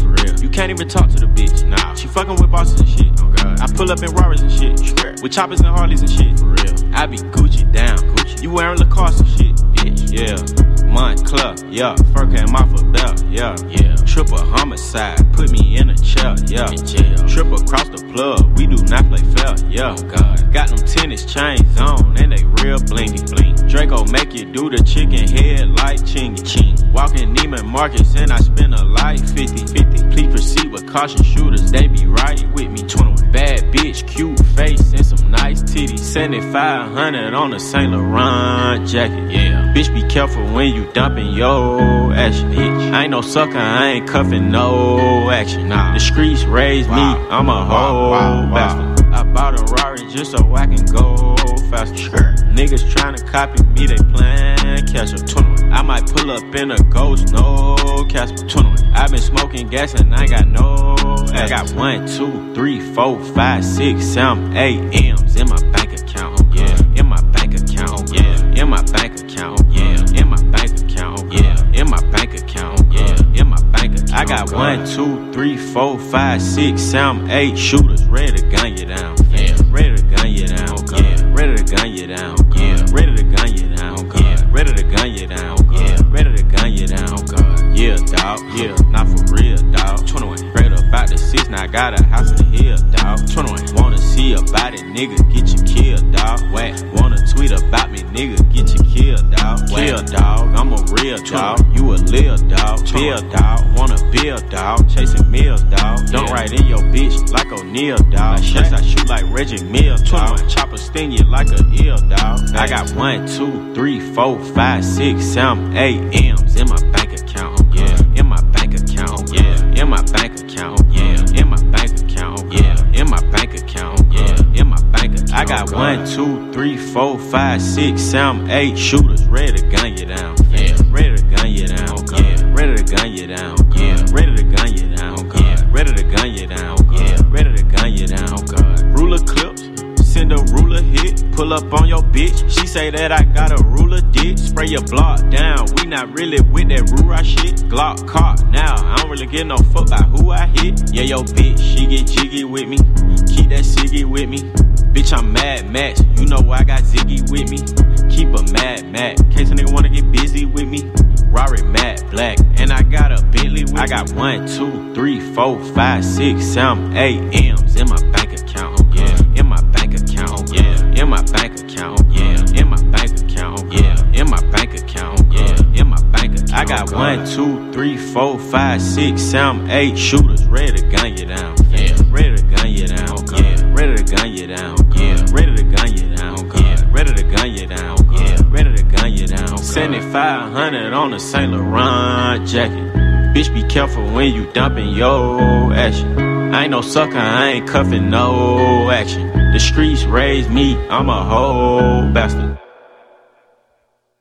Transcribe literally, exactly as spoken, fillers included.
For real. You can't even talk to the bitch. Nah. She fucking with bosses and shit. Oh God. I pull up in Rarers and shit. Swear. With choppers and Harleys and shit. For real. I be Gucci down. Gucci. You wearing Lacoste and shit. Bitch. Yeah. Montclair. Yeah. Fur came off a belt. Yeah. Yeah. Triple homicide. Put me in a chair. Yeah. In jail. Triple across the plug. We do not play fair. Yeah. Oh God. Got them tennis chains on and they real blingy. Bling. Draco make you do the chicken head like chingy. Ching. Walking Neiman Marcus and I spend a life fifty fifty. Please proceed with caution, shooters, they be right with me. twenty-one. Bad bitch, cute face and some nice titties. seventy-five hundred on a Saint Laurent jacket. Yeah. Bitch, be careful when you dumping your action. Bitch. I ain't no sucker, I ain't cuffing no action. Nah. The streets raised wow. me, I'm a whole wow, wow, bastard. Wow. I bought a Rari just so I can go faster. Sure. Niggas tryna copy me, they plan catch up. twenty-one. I might pull up in a ghost, no Casper. twenty-one. I been smoking gas and I got no I got one, two, three, four, five, six, seven, eight M's in my bank account. Yeah, in my bank account. Yeah, in my bank account. Yeah, in my bank account. Yeah, in my bank account. Yeah, in my bank account. I got one, two, three, four, five, six, seven, eight shooters ready to gun you down. Yeah, ready to gun you down. Yeah, ready to gun you down. Yeah, ready to gun you down. Yeah, ready to gun you down. Yeah, ready to gun you down. God, yeah, dawg. Yeah, not for real, dawg. twenty-one. Straight up out the six, now I got a house in the hill, dawg. twenty-one. Wanna see about it, nigga, get you killed, dawg. Whack. Wanna tweet about me, nigga, get you killed, dawg. Kill, dawg. I'm a real dawg. You a lil dawg. Bill, dawg. Wanna build, dawg. Chasing meals, dawg. Don't ride in your bitch like O'Neal, dawg. Yes, I shoot like Reggie Mills, dawg. Chopper sting you like a eel, dawg. I got one, two, three, four, five, six, seven, eight M's in my bank account. Yeah, in my bank account. Yeah, in my bank account. Yeah, in my bank account. Yeah, in my bank account. Yeah, in my bank account. I got one, two, three, four, five, six, seven, eight shooters ready to gun you down. Yeah, ready to gun you down. Yeah, ready to gun you down. Yeah, ready to gun you down. Yeah, ready to gun you down. Yeah, ready to gun you down. God, ruler clips. Send a ruler hit, pull up on your bitch. She say that I got a ruler dick. Spray your block down, we not really with that Rura shit. Glock caught now, I don't really get no fuck by who I hit. Yeah, yo bitch, she get jiggy with me. Keep that ciggy with me. Bitch, I'm Mad Max, you know I got Ziggy with me. Keep a Mad Max, case a nigga wanna get busy with me. Rari matte black, and I got a Bentley with me. I got one, two, three, four, five, six, seven, eight M's in my bank account. Yeah, in my bank account. Yeah, in my bank account. Yeah, in my bank account. Yeah, in my bank account. Yeah, in my bank account. I got one, two, three, four, five, six, seven, eight shooters ready to gun you down. Yeah, ready to gun you down. Yeah, ready to gun you down. Yeah, ready to gun you down. Yeah, ready to gun you down. Yeah, ready to gun you down. seventy-five hundred on a Saint Laurent jacket. Bitch, be careful when you dumping your action. I ain't no sucker, I ain't cuffing no action. The streets raised me, I'm a whole bastard.